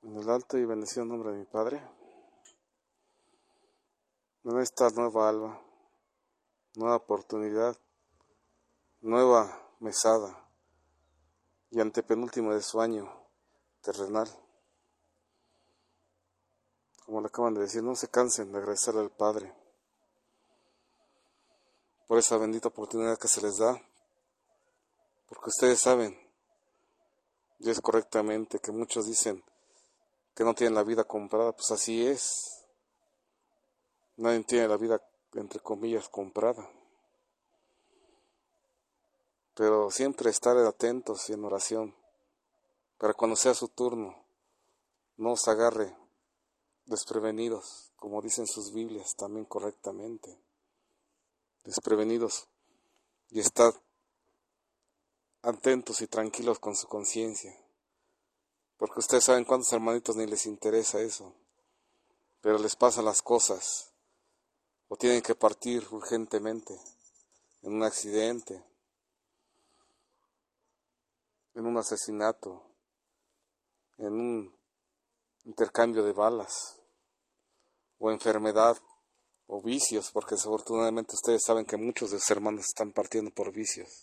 En el alto y bendecido nombre de mi Padre, en esta nueva alba, nueva oportunidad, nueva mesada y antepenúltimo de su año terrenal. Como le acaban de decir, no se cansen de agradecerle al Padre por esa bendita oportunidad que se les da, porque ustedes saben, y es correctamente, que muchos dicen que no tienen la vida comprada. Pues así es. Nadie tiene la vida, entre comillas, comprada. Pero siempre estar atentos y en oración, para cuando sea su turno, no os agarre desprevenidos, como dicen sus Biblias también correctamente. Desprevenidos. Y estad atentos y tranquilos con su conciencia. Porque ustedes saben cuántos hermanitos ni les interesa eso. Pero les pasan las cosas. O tienen que partir urgentemente. En un accidente. En un asesinato. En un intercambio de balas. O enfermedad. O vicios. Porque desafortunadamente ustedes saben que muchos de sus hermanos están partiendo por vicios.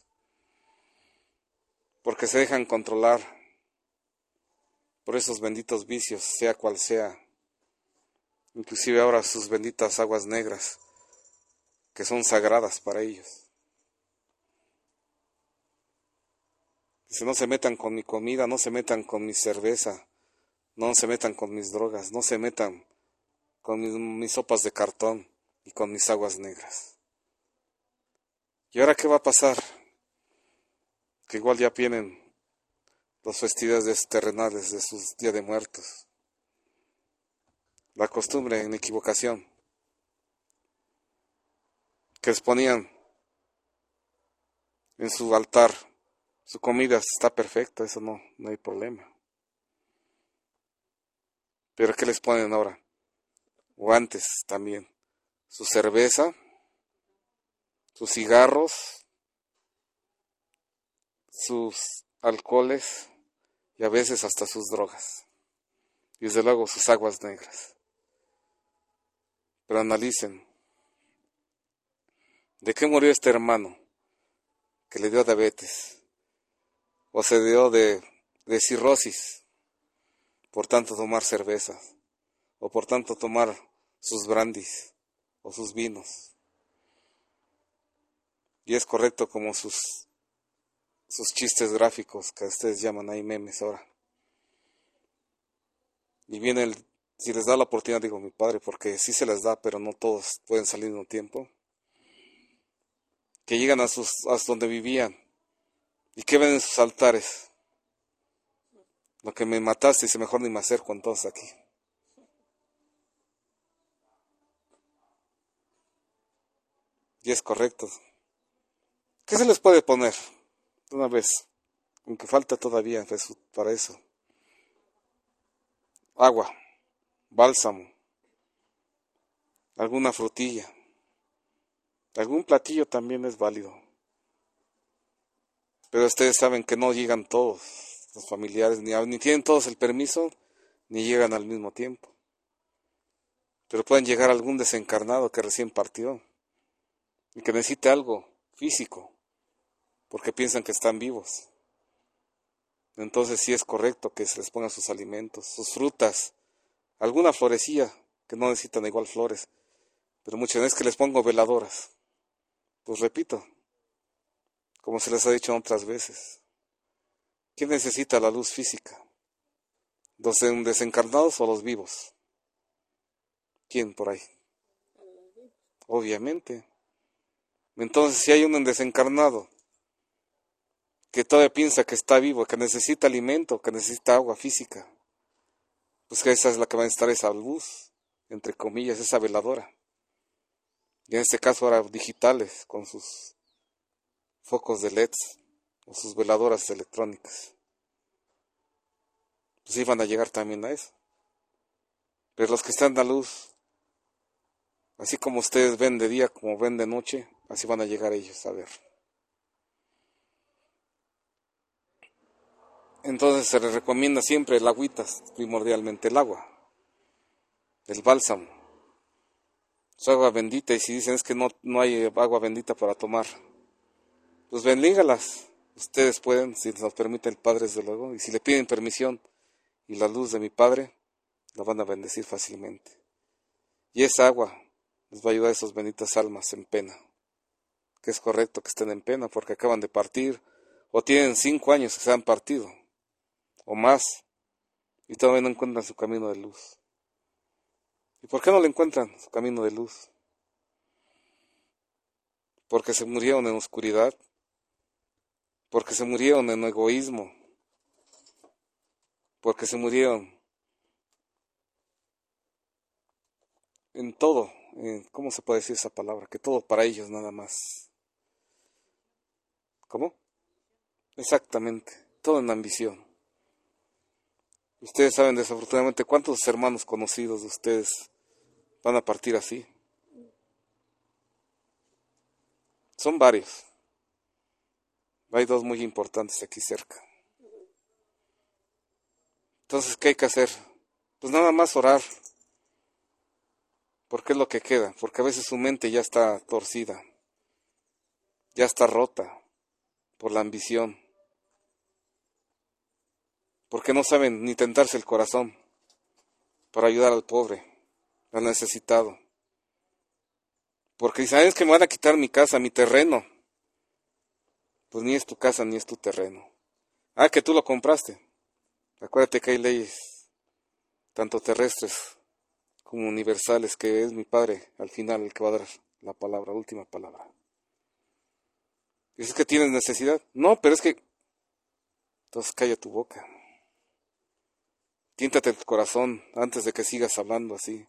Porque se dejan controlar por esos benditos vicios, sea cual sea. Inclusive ahora sus benditas aguas negras, que son sagradas para ellos. Dice, no se metan con mi comida, no se metan con mi cerveza, no se metan con mis drogas, no se metan con mis sopas de cartón y con mis aguas negras. ¿Y ahora qué va a pasar? Que igual ya vienen las festividades terrenales de sus Día de Muertos. La costumbre en equivocación, que les ponían en su altar, su comida está perfecta, eso no hay problema. Pero ¿qué les ponen ahora? O antes también, su cerveza, sus cigarros, sus alcoholes y a veces hasta sus drogas. Y desde luego sus aguas negras. Pero analicen, ¿de qué murió este hermano que le dio diabetes? O se dio de cirrosis por tanto tomar cerveza, o por tanto tomar sus brandis o sus vinos. Y es correcto como sus chistes gráficos que ustedes llaman ahí memes ahora. Y viene si les da la oportunidad, digo mi Padre, porque sí se les da, pero no todos pueden salir en un tiempo, que llegan a donde vivían, y que ven en sus altares, lo que me mataste, dice, mejor ni me acerco entonces aquí. Y es correcto. ¿Qué se les puede poner de una vez? Aunque falta todavía para eso. Agua, bálsamo, alguna frutilla, algún platillo también es válido. Pero ustedes saben que no llegan todos los familiares, ni tienen todos el permiso, ni llegan al mismo tiempo. Pero pueden llegar algún desencarnado que recién partió y que necesite algo físico, porque piensan que están vivos. Entonces sí es correcto que se les pongan sus alimentos, sus frutas, alguna florecilla, que no necesitan igual flores, pero muchas veces que les pongo veladoras. Pues repito, como se les ha dicho otras veces, ¿quién necesita la luz física? ¿Los desencarnados o los vivos? ¿Quién por ahí? Obviamente. Entonces si hay un desencarnado que todavía piensa que está vivo, que necesita alimento, que necesita agua física, pues que esa es la que va a necesitar esa luz, entre comillas, esa veladora. Y en este caso ahora digitales, con sus focos de LEDs o sus veladoras electrónicas. Pues iban a llegar también a eso. Pero los que están a luz, así como ustedes ven de día, como ven de noche, así van a llegar ellos a ver. Entonces se les recomienda siempre el agüita, primordialmente el agua, el bálsamo, su agua bendita. Y si dicen es que no hay agua bendita para tomar, pues bendígalas. Ustedes pueden, si nos permite el Padre, desde luego, y si le piden permisión y la luz de mi Padre, la van a bendecir fácilmente. Y esa agua les va a ayudar a esas benditas almas en pena, que es correcto que estén en pena porque acaban de partir, o tienen 5 años que se han partido, o más, y todavía no encuentran su camino de luz. ¿Y por qué no le encuentran su camino de luz? Porque se murieron en oscuridad, porque se murieron en egoísmo, porque se murieron en todo. ¿Cómo se puede decir esa palabra? Que todo para ellos nada más. ¿Cómo? Exactamente, todo en ambición. Ustedes saben desafortunadamente cuántos hermanos conocidos de ustedes van a partir así. Son varios. Hay 2 muy importantes aquí cerca. Entonces, ¿qué hay que hacer? Pues nada más orar. Porque es lo que queda. Porque a veces su mente ya está torcida. Ya está rota por la ambición. Porque no saben ni tentarse el corazón para ayudar al pobre, al necesitado. Porque dicen, es que me van a quitar mi casa, mi terreno. Pues ni es tu casa ni es tu terreno. Ah, que tú lo compraste. Acuérdate que hay leyes, tanto terrestres como universales, que es mi Padre al final el que va a dar la palabra, la última palabra. ¿Dices que tienes necesidad? No, pero es que... Entonces calla tu boca. Tiéntate el corazón antes de que sigas hablando así.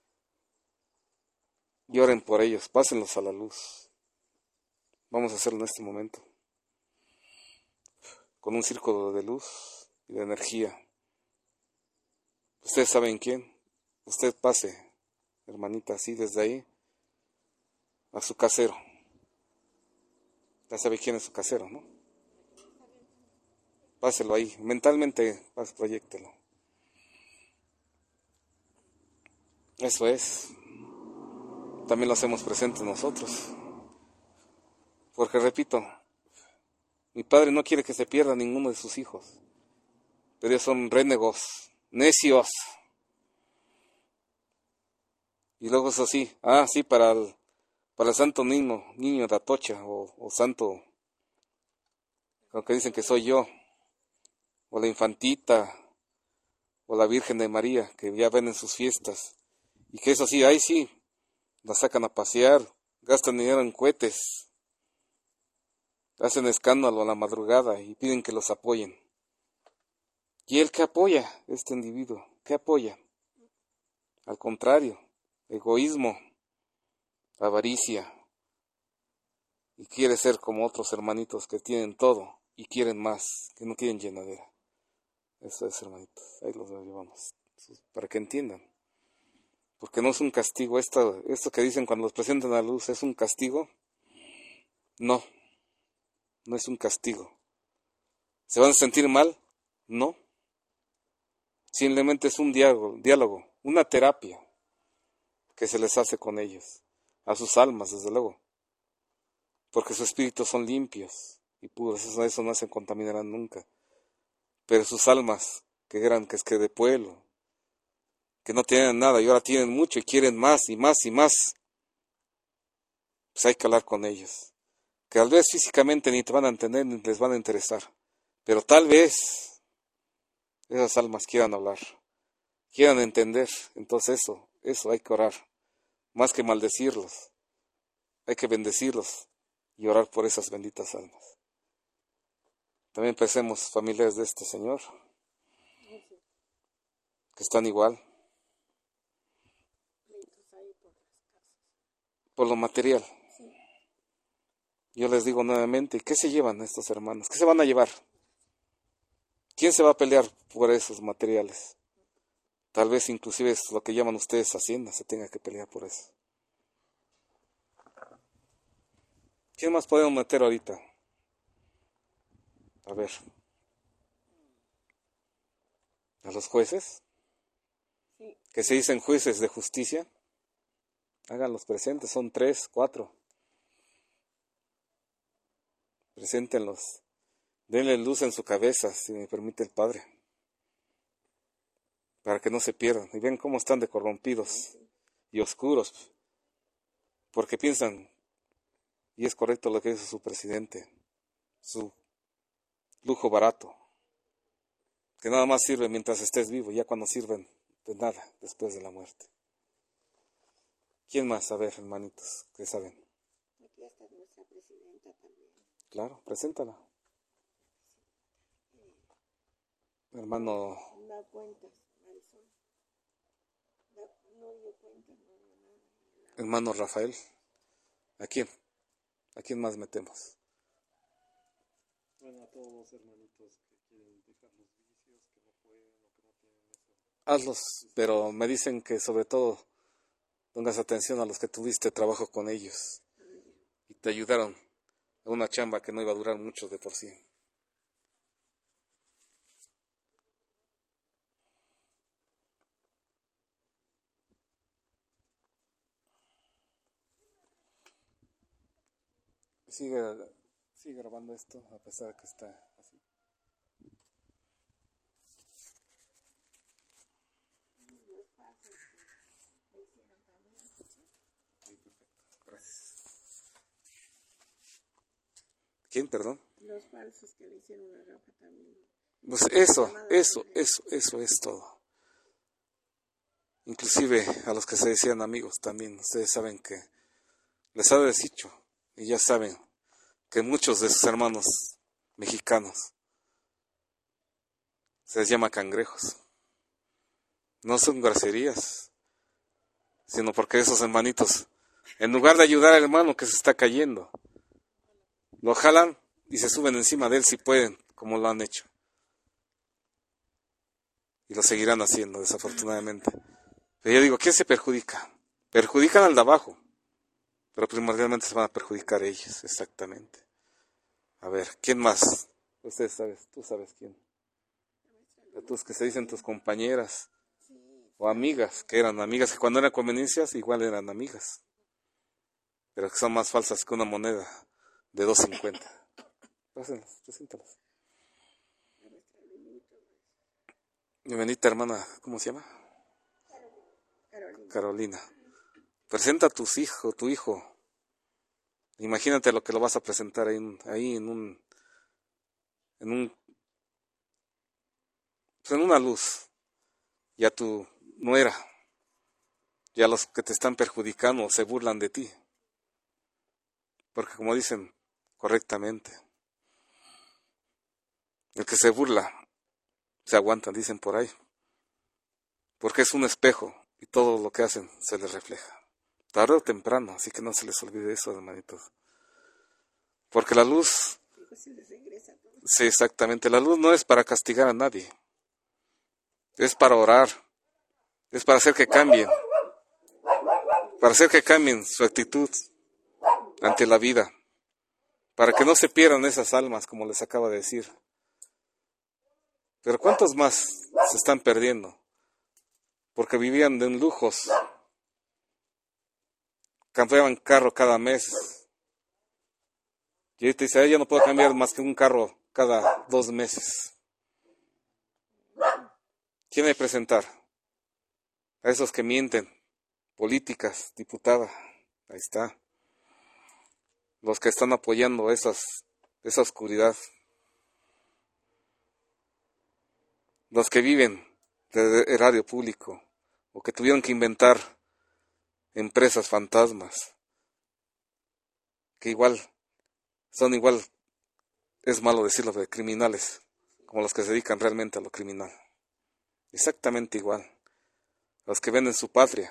Y oren por ellos, pásenlos a la luz. Vamos a hacerlo en este momento. Con un círculo de luz y de energía. Ustedes saben quién. Usted pase, hermanita, así desde ahí a su casero. Ya sabe quién es su casero, ¿no? Páselo ahí, mentalmente, proyéctelo. Eso es. También lo hacemos presente nosotros. Porque repito, mi Padre no quiere que se pierda ninguno de sus hijos. Pero ellos son renegos, necios. Y luego eso sí, sí, para el santo niño de Atocha, o santo, aunque dicen que soy yo, o la infantita, o la Virgen de María, que ya ven en sus fiestas, y que eso sí, ahí sí, la sacan a pasear, gastan dinero en cohetes, hacen escándalo a la madrugada y piden que los apoyen. ¿Y él qué apoya, este individuo? ¿Qué apoya? Al contrario, egoísmo, avaricia, y quiere ser como otros hermanitos que tienen todo y quieren más, que no tienen llenadera. Eso es, hermanitos, ahí los llevamos, para que entiendan. Porque no es un castigo, esto que dicen cuando los presentan a la luz, ¿es un castigo? No, no es un castigo. ¿Se van a sentir mal? No. Simplemente es un diálogo, una terapia que se les hace con ellos, a sus almas, desde luego. Porque sus espíritus son limpios y puros, eso no se contaminarán nunca. Pero sus almas, que es que de pueblo, que no tienen nada y ahora tienen mucho y quieren más y más y más, pues hay que hablar con ellos. Que tal vez físicamente ni te van a entender ni les van a interesar, pero tal vez esas almas quieran hablar, quieran entender. Entonces eso hay que orar, más que maldecirlos, hay que bendecirlos y orar por esas benditas almas. También pensemos familiares de este Señor, que están igual, por lo material. Yo les digo nuevamente, ¿qué se llevan estos hermanos? ¿Qué se van a llevar? ¿Quién se va a pelear por esos materiales? Tal vez inclusive es lo que llaman ustedes hacienda, se tenga que pelear por eso. ¿Quién más podemos meter ahorita? A ver. a los jueces, Sí. que se dicen jueces de justicia, háganlos presentes, son 3, 4. Preséntenlos, denle luz en su cabeza, si me permite el Padre, para que no se pierdan. Y ven cómo están de corrompidos y oscuros, porque piensan, y es correcto lo que dice su presidente, su lujo barato, que nada más sirve mientras estés vivo, ya cuando sirven de nada después de la muerte. ¿Quién más? A ver, hermanitos, ¿qué saben? Aquí está nuestra presidenta también. Claro, preséntala. Hermano, Da cuentas, Marisol. No dio cuentas, no dio nada. hermano Rafael, ¿a quién? ¿A quién más metemos? Bueno, a todos los hermanitos que quieren dejar los vicios, que no pueden o que no tienen eso. Hazlos, pero me dicen que sobre todo pongas atención a los que tuviste trabajo con ellos y te ayudaron a una chamba que no iba a durar mucho de por sí. Sigue grabando esto a pesar de que está así. Gracias. ¿Quién, perdón? Los falsos que le hicieron a Rafa también. Pues eso es todo. Inclusive a los que se decían amigos también, ustedes saben que les ha desdicho y ya saben que muchos de sus hermanos mexicanos se les llama cangrejos. No son groserías, sino porque esos hermanitos, en lugar de ayudar al hermano que se está cayendo, lo jalan y se suben encima de él si pueden, como lo han hecho. Y lo seguirán haciendo, desafortunadamente. Pero yo digo, ¿quién se perjudica? Perjudican al de abajo, pero primordialmente se van a perjudicar ellos, exactamente. A ver, ¿quién más? Ustedes sabes, tú sabes quién. De tus que se dicen tus compañeras o amigas, que eran amigas, que cuando eran conveniencias igual eran amigas, pero que son más falsas que una moneda de 2.50. Pásenlas, preséntalas. Bienvenida, hermana, ¿cómo se llama? Carolina. Presenta a tu hijo. Imagínate lo que lo vas a presentar ahí en una luz. Y a tu nuera, y a los que te están perjudicando se burlan de ti. Porque como dicen correctamente, el que se burla, se aguanta, dicen por ahí. Porque es un espejo y todo lo que hacen se les refleja. Tarde o temprano, así que no se les olvide eso, hermanitos. Porque la luz, sí, exactamente, la luz no es para castigar a nadie. Es para orar, es para hacer que cambien su actitud ante la vida, para que no se pierdan esas almas, como les acabo de decir. Pero ¿cuántos más se están perdiendo? Porque vivían de lujos, cambiaban carro cada mes. Y ahorita dice, ya no puedo cambiar más que un carro cada 2 meses. ¿Quién hay que presentar? A esos que mienten, políticas, diputada, ahí está. Los que están apoyando esa oscuridad. Los que viven de erario público, o que tuvieron que inventar empresas fantasmas, que es malo decirlo, de criminales, como los que se dedican realmente a lo criminal. Exactamente igual. Los que venden su patria.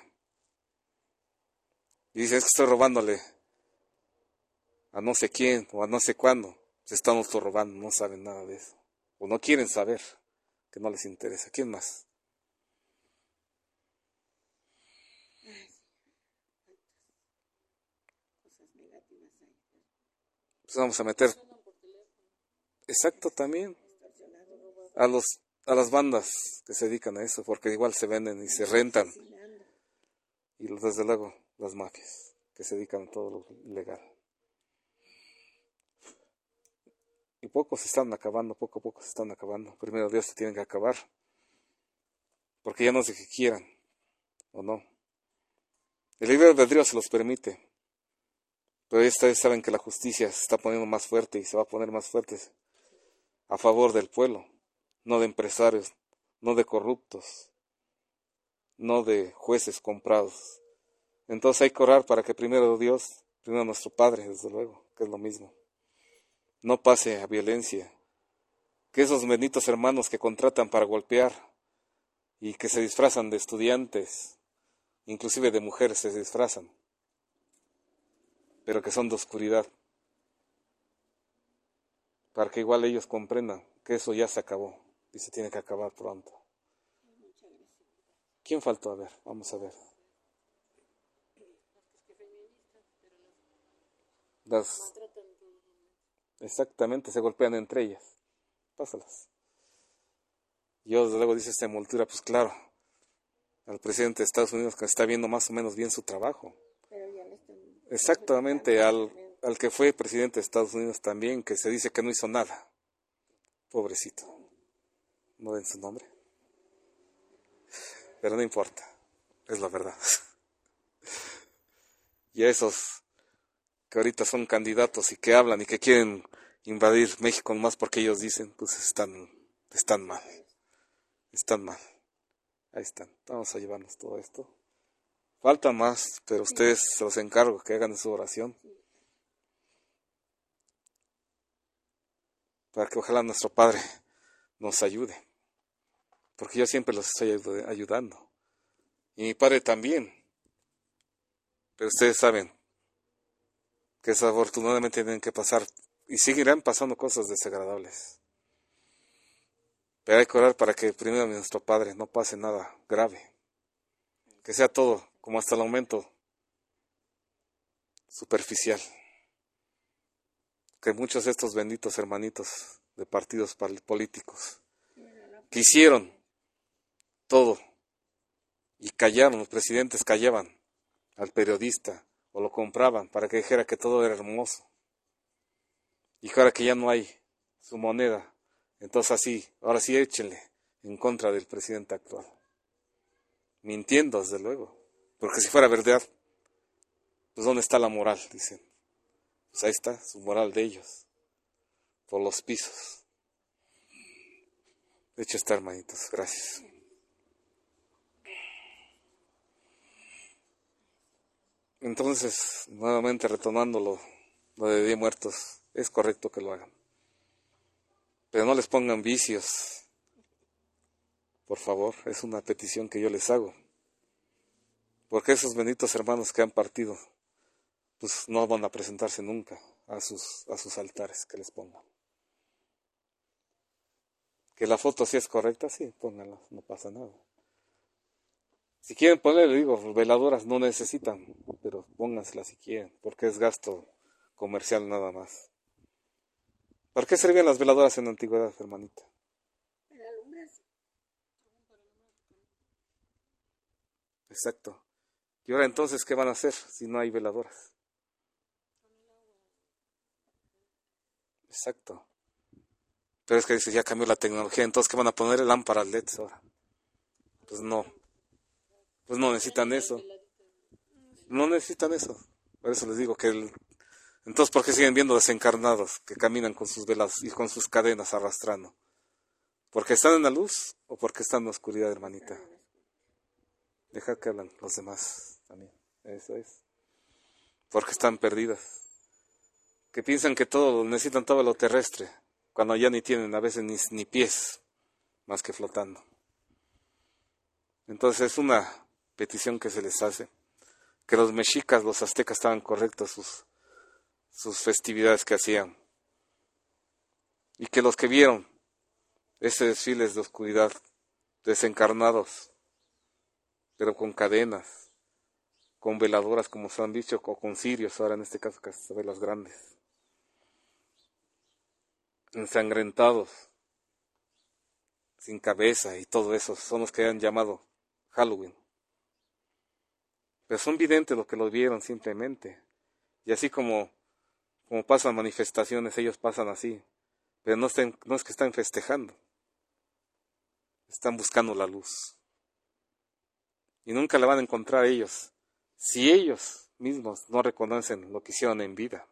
Y dicen, es que estoy robándole a no sé quién o a no sé cuándo. Se están autorrobando, no saben nada de eso. O no quieren saber, que no les interesa. ¿Quién más? Pues vamos a meter. Exacto, también. A los a las bandas que se dedican a eso, porque igual se venden y se rentan. Asesinando. Y desde luego las mafias que se dedican a todo lo ilegal. Y pocos se están acabando, poco a poco se están acabando. Primero Dios se tienen que acabar. Porque ya no sé que quieran o no. El libre albedrío se los permite. Pero ustedes saben que la justicia se está poniendo más fuerte y se va a poner más fuerte a favor del pueblo, no de empresarios, no de corruptos, no de jueces comprados. Entonces hay que orar para que primero Dios, primero nuestro Padre, desde luego, que es lo mismo, no pase a violencia. Que esos benditos hermanos que contratan para golpear y que se disfrazan de estudiantes, inclusive de mujeres se disfrazan, pero que son de oscuridad, para que igual ellos comprendan que eso ya se acabó y se tiene que acabar pronto. ¿Quién faltó? A ver, vamos a ver. Exactamente, se golpean entre ellas. Pásalas. Yo desde luego dice esta envoltura, pues claro, al presidente de Estados Unidos que está viendo más o menos bien su trabajo. Pero ya le están Exactamente, al que fue presidente de Estados Unidos también, que se dice que no hizo nada. Pobrecito. No den su nombre. Pero no importa, es la verdad. Y a esos que ahorita son candidatos y que hablan y que quieren invadir México más porque ellos dicen, pues están mal. Están mal. Ahí están. Vamos a llevarnos todo esto. Falta más, pero ustedes se los encargo que hagan su oración. Para que ojalá nuestro Padre nos ayude. Porque yo siempre los estoy ayudando. Y mi Padre también. Pero ustedes saben que desafortunadamente tienen que pasar y seguirán pasando cosas desagradables. Pero hay que orar para que primero nuestro Padre no pase nada grave. Que sea todo, como hasta el momento, superficial. Que muchos de estos benditos hermanitos de partidos políticos que hicieron todo y callaron, los presidentes callaban al periodista o lo compraban para que dijera que todo era hermoso. Y ahora que ya no hay su moneda, entonces así, ahora sí échenle en contra del presidente actual. Mintiendo, desde luego. Porque si fuera verdad, pues ¿dónde está la moral? Dicen. Pues ahí está, su moral de ellos. Por los pisos. De hecho está, hermanitos. Gracias. Entonces, nuevamente retomando lo de 10 muertos, es correcto que lo hagan. Pero no les pongan vicios. Por favor, es una petición que yo les hago. Porque esos benditos hermanos que han partido, pues no van a presentarse nunca a sus altares que les pongan. Que la foto sí es correcta, sí, pónganla, no pasa nada. Si quieren ponerle, digo, veladoras no necesitan, pero pónganselas si quieren, porque es gasto comercial nada más. ¿Para qué servían las veladoras en la antigüedad, hermanita? para alumbrarse. Exacto. ¿Y ahora entonces qué van a hacer si no hay veladoras? Exacto. Pero es que dice, ya cambió la tecnología, entonces ¿qué van a poner? Lámparas LEDs ahora. Pues no. Pues no necesitan eso. No necesitan eso. Por eso les digo que entonces ¿por qué siguen viendo desencarnados que caminan con sus velas y con sus cadenas arrastrando? ¿Porque están en la luz o porque están en la oscuridad, hermanita? Deja que hablan los demás también. Eso es. Porque están perdidas. Que piensan que todo, necesitan todo lo terrestre, cuando ya ni tienen a veces ni pies, más que flotando. Entonces es una petición que se les hace, que los mexicas, los aztecas estaban correctos sus festividades que hacían, y que los que vieron ese desfiles de oscuridad, desencarnados, pero con cadenas, con veladoras como se han dicho, o con cirios, ahora en este caso velas grandes, ensangrentados, sin cabeza y todo eso, son los que han llamado Halloween. Pero son videntes los que lo vieron simplemente. Y así como pasan manifestaciones, ellos pasan así. Pero no es que están festejando. Están buscando la luz. Y nunca la van a encontrar ellos, si ellos mismos no reconocen lo que hicieron en vida.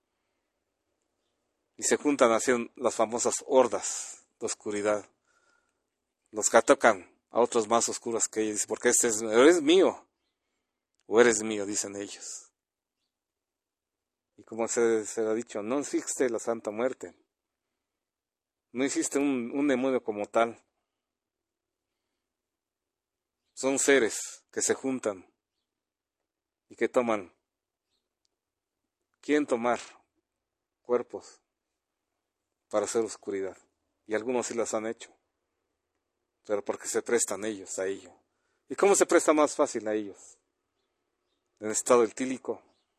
Y se juntan a hacer las famosas hordas de oscuridad. Los que atacan a otros más oscuros que ellos, porque eres mío, o eres mío, dicen ellos. Y como se ha dicho, no existe la Santa Muerte. No existe un demonio como tal. Son seres que se juntan y que quieren tomar cuerpos para hacer oscuridad. Y algunos sí las han hecho, pero porque se prestan ellos a ello. ¿Y cómo se presta más fácil a ellos? En estado etílico,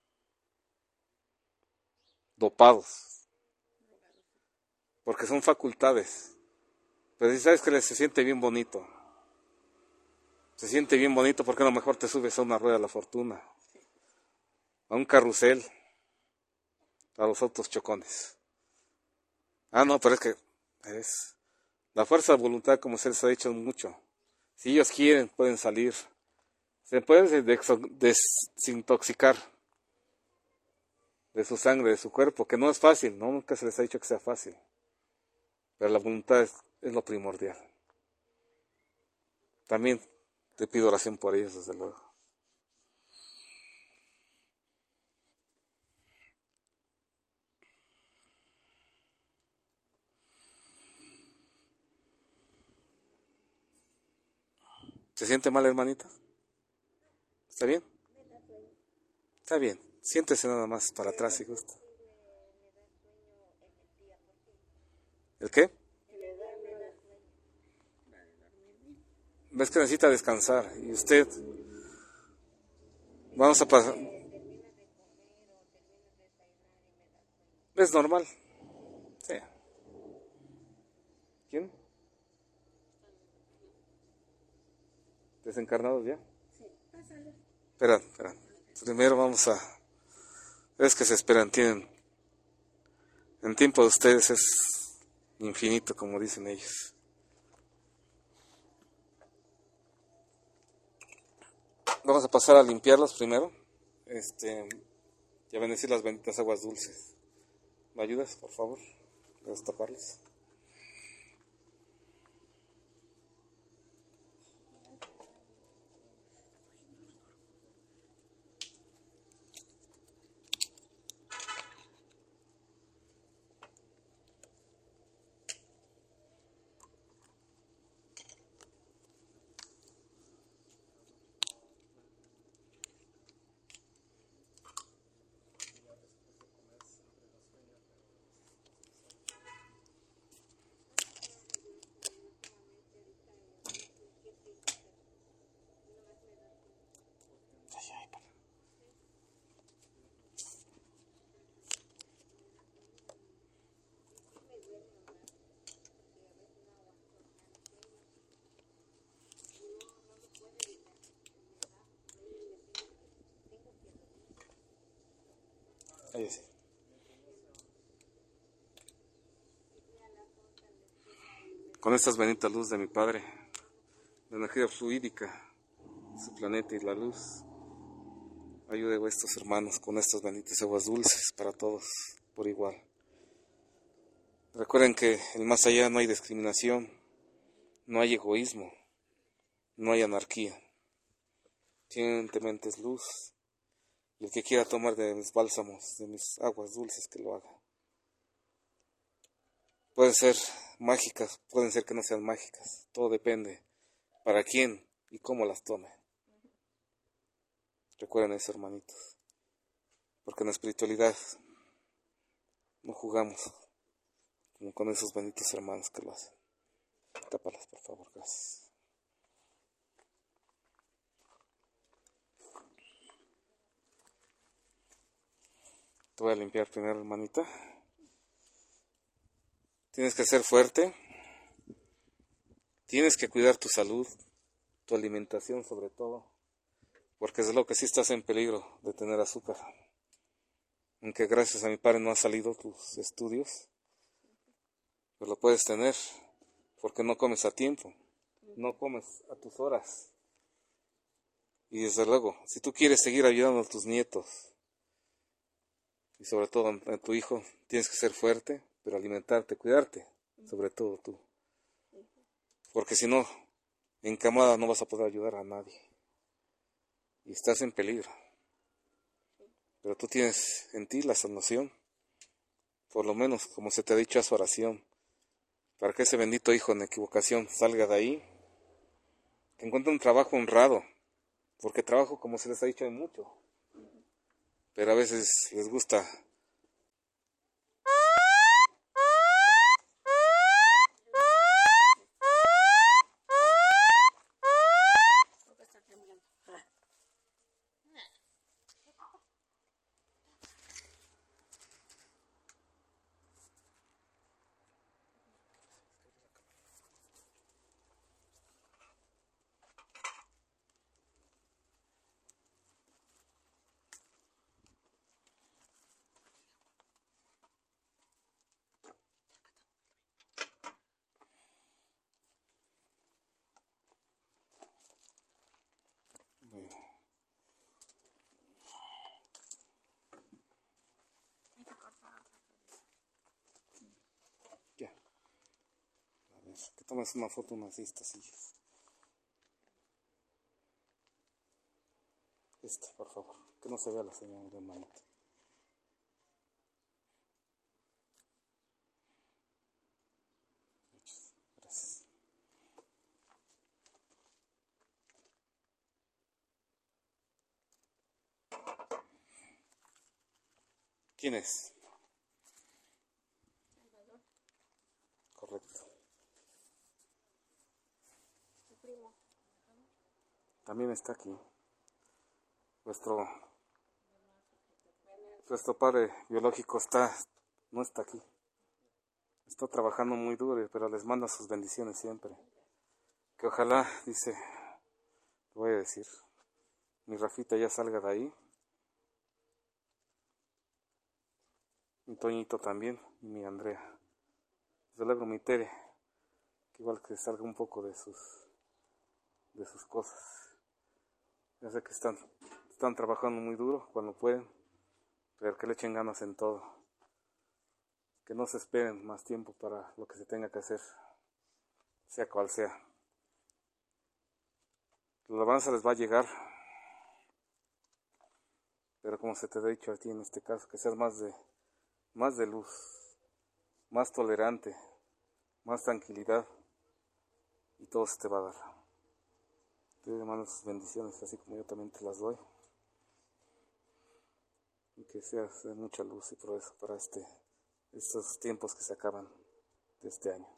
dopados, porque son facultades. Pero si sabes que se siente bien bonito, se siente bien bonito porque a lo mejor te subes a una rueda de la fortuna, a un carrusel, a los autos chocones. No, pero es que la fuerza de voluntad, como se les ha dicho mucho. Si ellos quieren, pueden salir. Se pueden desintoxicar de su sangre, de su cuerpo, que no es fácil, ¿no? Nunca se les ha dicho que sea fácil. Pero la voluntad es lo primordial. También te pido oración por ellos, desde luego. ¿Se siente mal, hermanita? ¿Está bien? Está bien. Siéntese nada más para atrás si gusta. ¿El qué? Ves que necesita descansar. Y usted, vamos a pasar. Es normal. Sí. ¿Quién? ¿Desencarnados ya? Espera. Primero vamos a... Es que se esperan, el tiempo de ustedes es infinito, como dicen ellos. Vamos a pasar a limpiarlos primero. Y a bendecir las benditas aguas dulces. ¿Me ayudas, por favor? A destaparlos. Ahí sí. Con estas benditas luz de mi Padre, la energía fluídica, su planeta y la luz, ayude a estos hermanos con estas benditas aguas dulces para todos por igual. Recuerden que en el más allá no hay discriminación, no hay egoísmo, no hay anarquía. Simplemente es luz. Y el que quiera tomar de mis bálsamos, de mis aguas dulces, que lo haga. Pueden ser mágicas, pueden ser que no sean mágicas. Todo depende para quién y cómo las tome. Recuerden eso, hermanitos. Porque en la espiritualidad no jugamos como con esos benditos hermanos que lo hacen. Tápalas, por favor, gracias. Te voy a limpiar primero, hermanita. Tienes que ser fuerte. Tienes que cuidar tu salud, tu alimentación sobre todo, porque es lo que sí estás en peligro de tener azúcar. Aunque gracias a mi padre no han salido tus estudios, pues lo puedes tener, porque no comes a tiempo, no comes a tus horas. Y desde luego, si tú quieres seguir ayudando a tus nietos, y sobre todo a tu hijo, tienes que ser fuerte, pero alimentarte, cuidarte, sobre todo tú. Porque si no, encamada no vas a poder ayudar a nadie. Y estás en peligro. Pero tú tienes en ti la salvación, por lo menos como se te ha dicho a su oración, para que ese bendito hijo en equivocación salga de ahí, que encuentre un trabajo honrado, porque trabajo, como se les ha dicho, hay mucho, pero a veces les gusta. Creo que está temblando. Ya, a ver, que tomes una foto unas de estas sillas. Esta, por favor, que no se vea la señal de manito. Gracias. ¿Quién es? Correcto. Tu primo. También está aquí. Nuestro padre biológico no está aquí. Está trabajando muy duro, pero les manda sus bendiciones siempre. Que ojalá, dice, lo voy a decir, mi Rafita ya salga de ahí. Mi Toñito también, y mi Andrea. Desde luego mi Tere, que igual que salga un poco de sus cosas. Ya sé que están trabajando muy duro cuando pueden, pero que le echen ganas en todo. Que no se esperen más tiempo para lo que se tenga que hacer, sea cual sea. La alabanza les va a llegar, pero como se te ha dicho a ti en este caso, que seas más de luz, más tolerante, más tranquilidad, y todo se te va a dar. Te mando sus bendiciones, así como yo también te las doy. Y que seas de mucha luz y progreso para estos tiempos que se acaban de este año.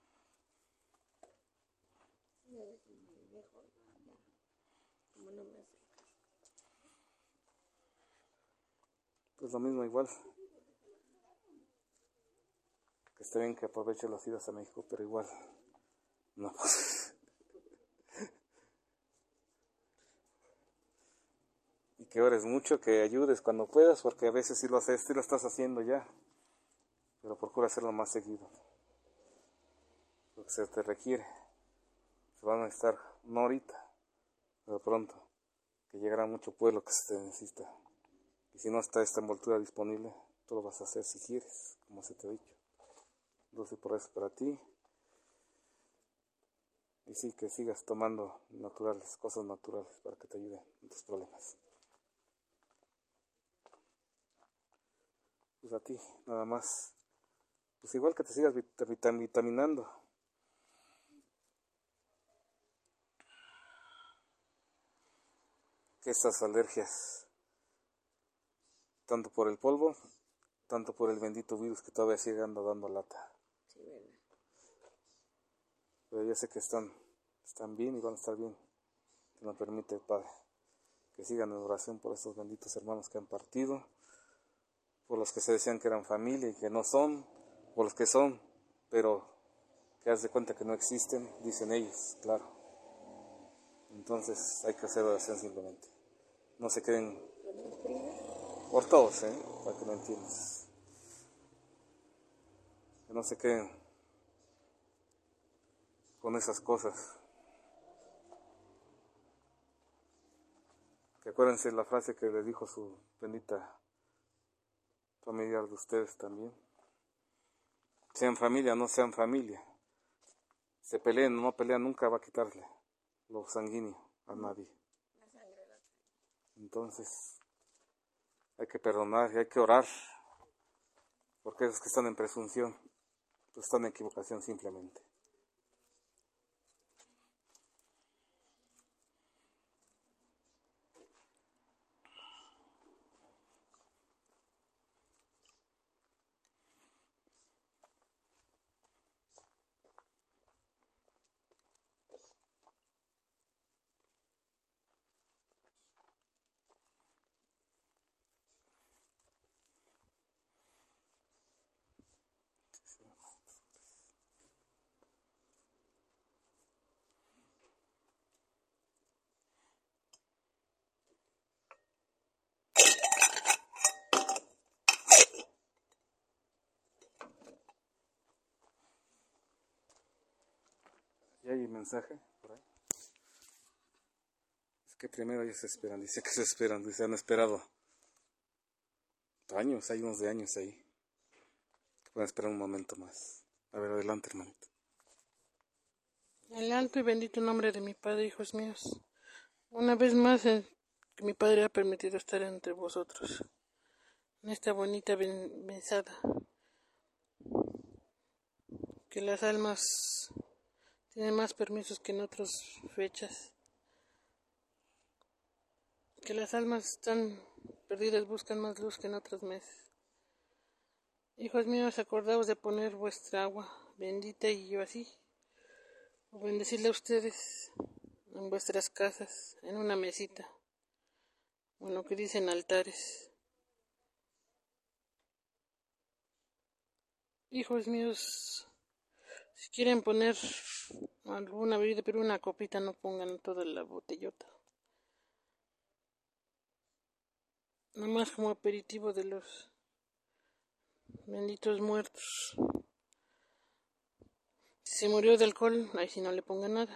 Ya ves, mi viejo, ya, como no me hace caso. Pues lo mismo igual. Que esté bien que aproveche las idas a México, pero igual, no pues. Y que ores mucho, que ayudes cuando puedas, porque a veces sí lo estás haciendo ya. Pero procura hacerlo más seguido. Lo que se te requiere. Se van a estar, no ahorita, pero pronto, que llegará mucho pueblo que se te necesita. Y si no está esta envoltura disponible, tú lo vas a hacer si quieres, como se te ha dicho. Entonces por eso para ti. Y sí, que sigas tomando cosas naturales para que te ayuden en tus problemas. Pues a ti, nada más. Pues igual que te sigas vitaminando. Que estas alergias, tanto por el polvo, tanto por el bendito virus que todavía sigue dando lata. Sí, ¿verdad? Pero ya sé que están bien y van a estar bien. Que nos permite el Padre. Que sigan en oración por estos benditos hermanos que han partido, por los que se decían que eran familia y que no son, por los que son, pero que haz de cuenta que no existen, dicen ellos, claro. Entonces hay que hacer oración simplemente. No se queden por todos, para que lo entiendas. Que no se queden con esas cosas. Que acuérdense la frase que le dijo su bendita familiar de ustedes también. Sean familia, no sean familia. Se peleen o no pelean, nunca va a quitarle lo sanguíneo a nadie. Entonces, hay que perdonar y hay que orar. Porque esos que están en presunción, pues están en equivocación simplemente. ¿Y hay mensaje por ahí? Es que primero ellos se esperan, dice que se esperan, dice han esperado años, hay unos de años ahí, que pueden esperar un momento más. A ver, adelante, hermanito. En el alto y bendito nombre de mi Padre, hijos míos, una vez más que mi Padre ha permitido estar entre vosotros, en esta bonita mesada, que las almas tienen más permisos que en otras fechas, que las almas están perdidas, buscan más luz que en otros meses. Hijos míos, acordaos de poner vuestra agua bendita y yo así, o bendecirle a ustedes en vuestras casas, en una mesita, o en lo que dicen altares. Hijos míos, si quieren poner alguna bebida, pero una copita, no pongan toda la botellota. Nomás como aperitivo de los benditos muertos. Si se murió de alcohol, ahí sí no le pongan nada.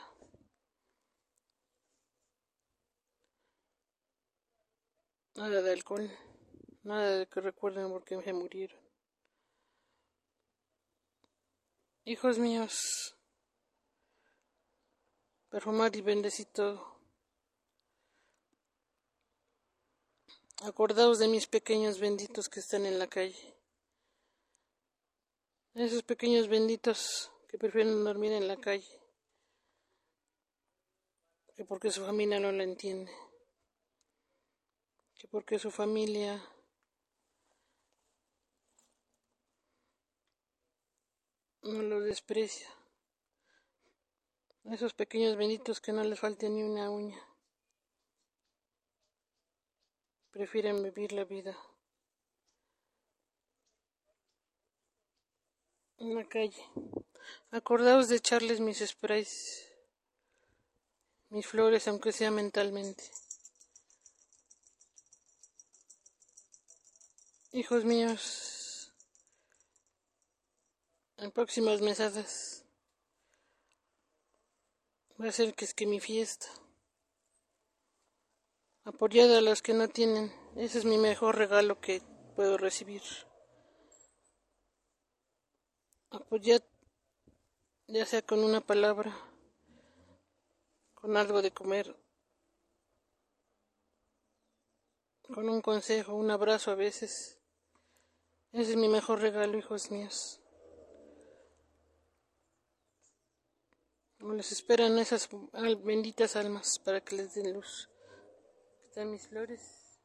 Nada de alcohol, nada de que recuerden por qué se murieron. Hijos míos, perfumad y bendecid todo. Acordaos de mis pequeños benditos que están en la calle. Esos pequeños benditos que prefieren dormir en la calle, que porque su familia no la entiende, que porque su familia no los desprecia. Esos pequeños benditos que no les falte ni una uña, prefieren vivir la vida en la calle. Acordaos de echarles mis sprays, mis flores, aunque sea mentalmente. Hijos míos, en próximas mesadas va a ser que es que mi fiesta, apoyad a los que no tienen. Ese es mi mejor regalo que puedo recibir. Apoyad, ya sea con una palabra, con algo de comer, con un consejo, un abrazo a veces. Ese es mi mejor regalo, hijos míos. O les esperan esas benditas almas para que les den luz. Están mis flores.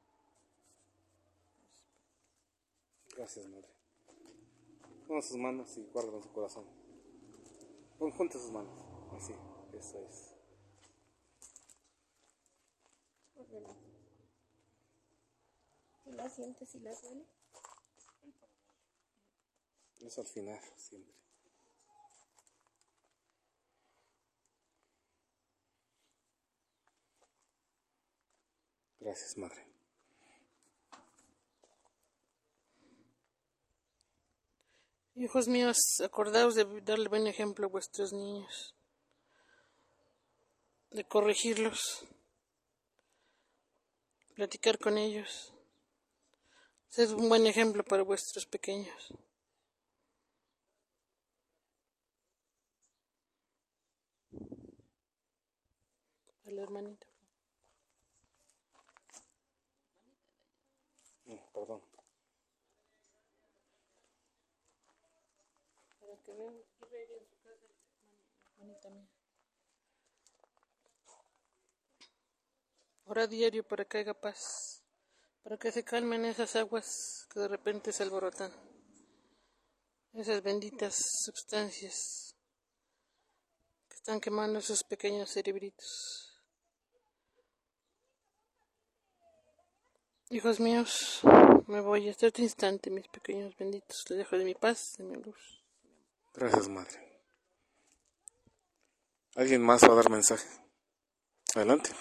Gracias, madre. Pongan sus manos y guarden su corazón. Pon juntas sus manos. Así, eso es. ¿Y la sientes y la duele? Eso al final, siempre. Gracias, Madre. Hijos míos, acordaos de darle buen ejemplo a vuestros niños, de corregirlos, platicar con ellos. Sed un buen ejemplo para vuestros pequeños. A la hermanita. Perdón. Para que vean, quiero ir en su casa, hermanita mía. Ora diario para que haya paz, para que se calmen esas aguas que de repente se alborotan, esas benditas sustancias que están quemando esos pequeños cerebritos. Hijos míos, me voy hasta este instante, mis pequeños benditos. Les dejo de mi paz, de mi luz. Gracias, Madre. ¿Alguien más va a dar mensaje? Adelante.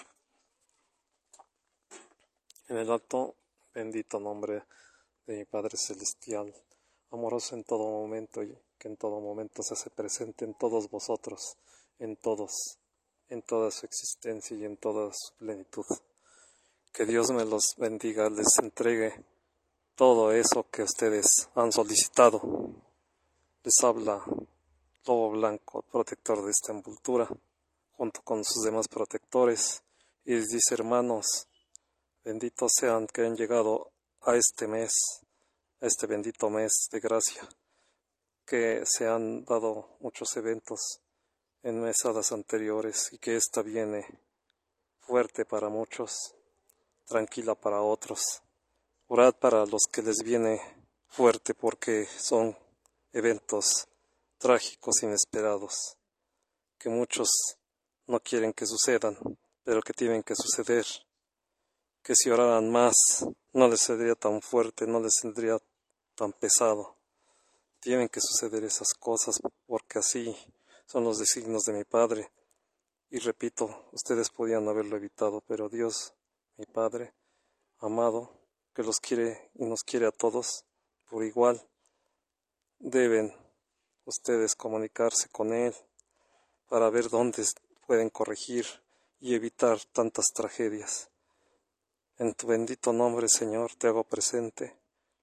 En el alto, bendito nombre de mi Padre Celestial, amoroso en todo momento y que en todo momento se hace presente en todos vosotros, en todos, en toda su existencia y en toda su plenitud. Que Dios me los bendiga, les entregue todo eso que ustedes han solicitado. Les habla Lobo Blanco, protector de esta envoltura, junto con sus demás protectores, y les dice: hermanos, benditos sean que han llegado a este mes, a este bendito mes de gracia, que se han dado muchos eventos en mesadas anteriores y que esta viene fuerte para muchos, tranquila para otros. Orad para los que les viene fuerte porque son eventos trágicos, inesperados, que muchos no quieren que sucedan, pero que tienen que suceder. Que si oraran más, no les sería tan fuerte, no les saldría tan pesado. Tienen que suceder esas cosas porque así son los designios de mi Padre. Y repito, ustedes podían haberlo evitado, pero Dios, mi Padre amado, que los quiere y nos quiere a todos por igual, deben ustedes comunicarse con Él para ver dónde pueden corregir y evitar tantas tragedias. En tu bendito nombre, Señor, te hago presente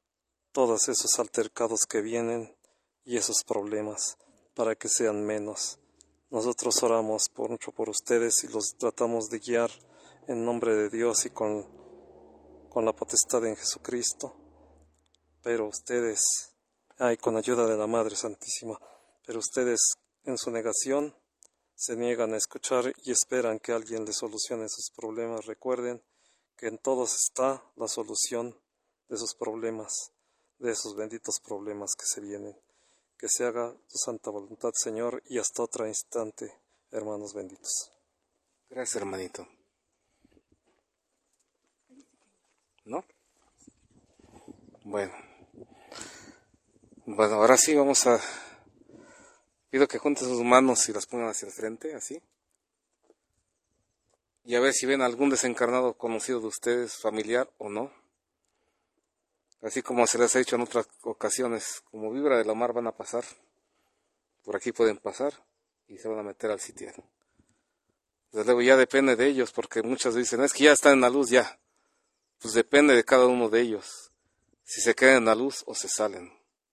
todos esos altercados que vienen y esos problemas, para que sean menos. Nosotros oramos mucho por ustedes y los tratamos de guiar en nombre de Dios y con la potestad en Jesucristo. Pero ustedes, con ayuda de la Madre Santísima, pero ustedes en su negación se niegan a escuchar y esperan que alguien les solucione sus problemas. Recuerden que en todos está la solución de sus problemas, de esos benditos problemas que se vienen. Que se haga tu santa voluntad, Señor, y hasta otro instante, hermanos benditos. Gracias, hermanito. ¿No? Bueno, ahora sí vamos a... Pido que junten sus manos y las pongan hacia el frente, así. Y a ver si ven algún desencarnado conocido de ustedes, familiar o no. Así como se les ha dicho en otras ocasiones, como vibra de la mar van a pasar. Por aquí pueden pasar y se van a meter al sitial. Desde luego ya depende de ellos, porque muchos dicen, es que ya están en la luz ya. Pues depende de cada uno de ellos, si se quedan en la luz o se salen.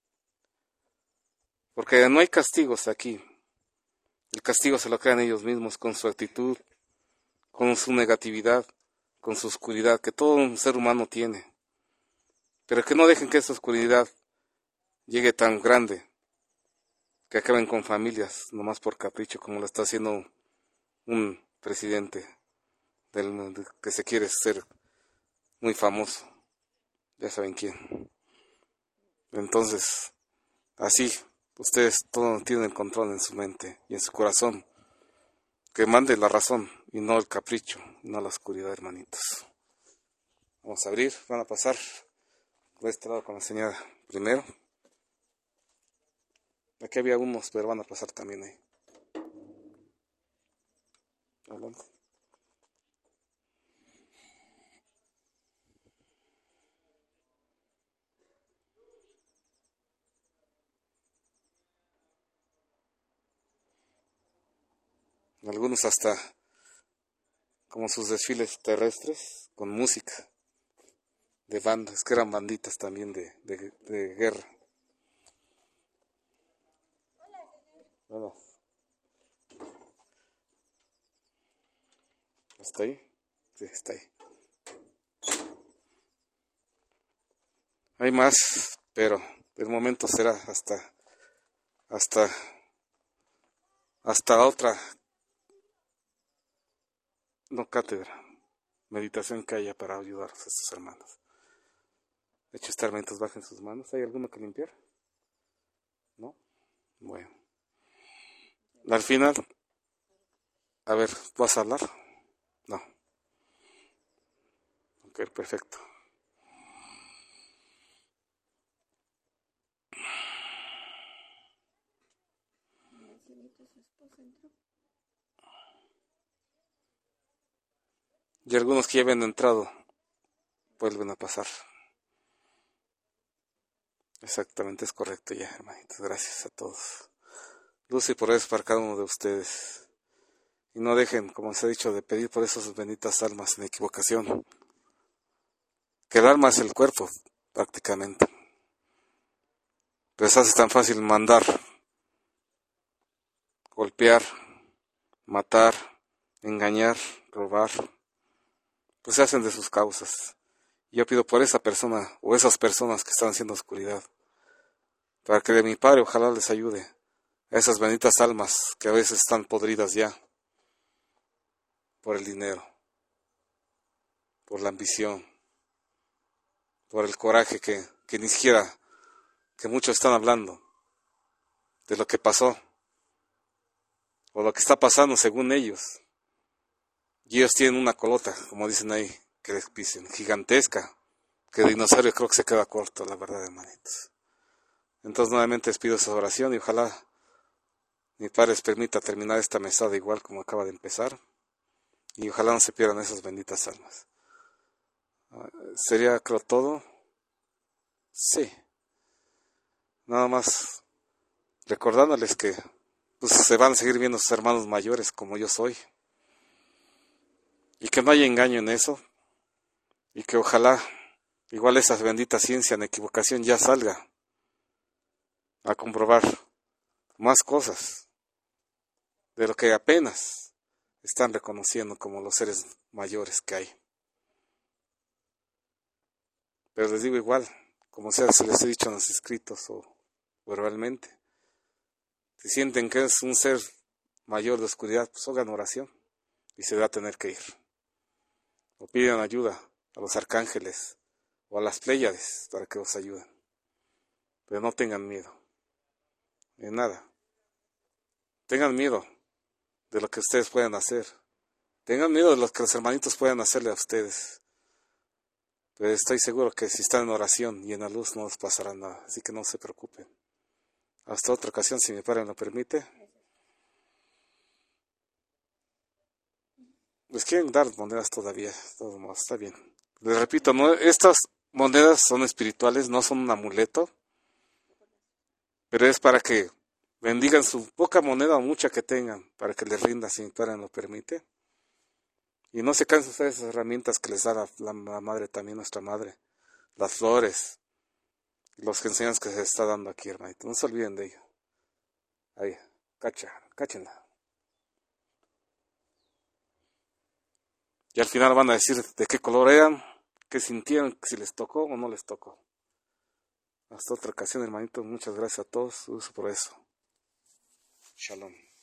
Porque no hay castigos aquí. El castigo se lo crean ellos mismos con su actitud, con su negatividad, con su oscuridad, que todo un ser humano tiene. Pero que no dejen que esa oscuridad llegue tan grande, que acaben con familias, nomás por capricho, como lo está haciendo un presidente que se quiere ser muy famoso. Ya saben quién. Entonces, así, ustedes todo tienen el control en su mente y en su corazón. Que mande la razón y no el capricho, no la oscuridad, hermanitos. Vamos a abrir, van a pasar de este lado con la señora primero. Aquí había unos, pero van a pasar también ahí. Adelante. algunos hasta como sus desfiles terrestres con música de bandas, que eran banditas también de guerra. Bueno, ¿está ahí? Sí, está ahí. Hay más, pero de momento será hasta otra, no cátedra, meditación que haya para ayudar a estos hermanos. De hecho, estarmentos bajen sus manos. ¿Hay alguno que limpiar? ¿No? Bueno. Al final, a ver, ¿vas a hablar? No. Ok, perfecto. Y algunos que ya habían entrado vuelven a pasar. Exactamente, es correcto ya, hermanitos. Gracias a todos. Luz y por eso para cada uno de ustedes. Y no dejen, como se ha dicho, de pedir por esas benditas almas en equivocación. Que el alma es el cuerpo, prácticamente. Pero se hace tan fácil mandar, golpear, matar, engañar, robar. Pues se hacen de sus causas. Yo pido por esa persona o esas personas que están haciendo oscuridad, para que de mi Padre ojalá les ayude a esas benditas almas que a veces están podridas ya por el dinero, por la ambición, por el coraje que ni siquiera, que muchos están hablando de lo que pasó o lo que está pasando según ellos. Y ellos tienen una colota, como dicen ahí, que les pisen, gigantesca, que el dinosaurio creo que se queda corto, la verdad, hermanitos. Entonces nuevamente les pido esa oración y ojalá mi Padre les permita terminar esta mesada igual como acaba de empezar. Y ojalá no se pierdan esas benditas almas. ¿Sería creo todo? Sí. Nada más recordándoles que pues, se van a seguir viendo sus hermanos mayores como yo soy. Y que no haya engaño en eso. Y que ojalá igual esa bendita ciencia en equivocación ya salga a comprobar más cosas de lo que apenas están reconociendo como los seres mayores que hay. Pero les digo igual, como sea, se les he dicho en los escritos o verbalmente, si sienten que es un ser mayor de oscuridad, pues hagan oración y se va a tener que ir. O pidan ayuda a los arcángeles o a las Pléyades para que os ayuden. Pero no tengan miedo de nada. Tengan miedo de lo que ustedes puedan hacer. Tengan miedo de lo que los hermanitos puedan hacerle a ustedes. Pero estoy seguro que si están en oración y en la luz no les pasará nada. Así que no se preocupen. Hasta otra ocasión, si mi Padre lo permite. Les quieren dar monedas todavía. Todo más, está bien. Les repito, no, estas monedas son espirituales, no son un amuleto. Pero es para que bendigan su poca moneda o mucha que tengan. Para que les rinda, si mi Padre lo permite. Y no se cansen ustedes esas herramientas que les da la madre también, nuestra madre. Las flores. Los enseñanzas que se está dando aquí, hermanito. No se olviden de ello. Ahí, cáchenla. Y al final van a decir de qué color eran, qué sintieron, si les tocó o no les tocó. Hasta otra ocasión, hermanito. Muchas gracias a todos por eso. Shalom.